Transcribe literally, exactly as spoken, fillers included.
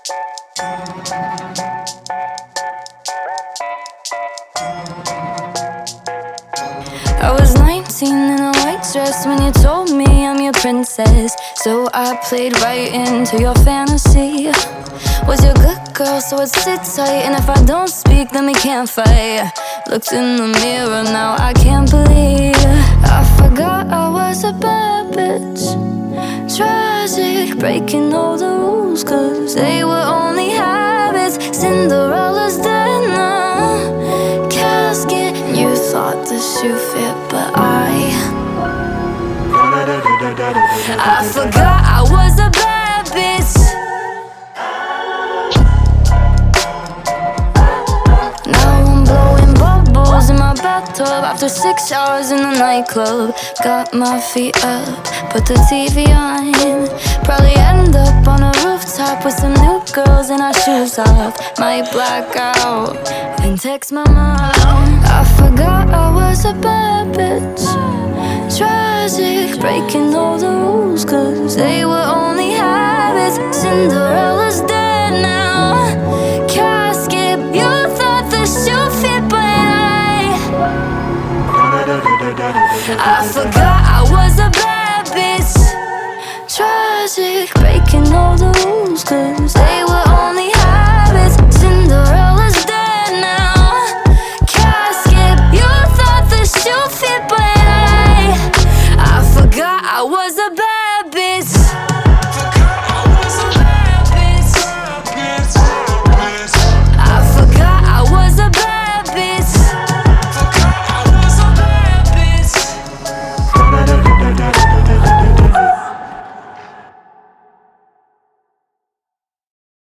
I was nineteen in a white dress when you told me I'm your princess. So I played right into your fantasy. Was your good girl, so I'd sit tight. And if I don't speak, then we can't fight. Looked in the mirror, now I can't believe I forgot I was a bad bitch. Tragic, breaking all the rules, cause they were only habits. Cinderella's dead now, casket. You thought the shoe fit, but I I forgot I was a bad bitch. Now I'm blowing bubbles in my bathtub after six hours in the nightclub. Got my feet up, put the T V on. Probably end up on a rooftop with some new girls and our shoes off. Might black out and text my mom. I forgot I was a bad bitch. Tragic, breaking all the rules, cause they were only habits. Cinderella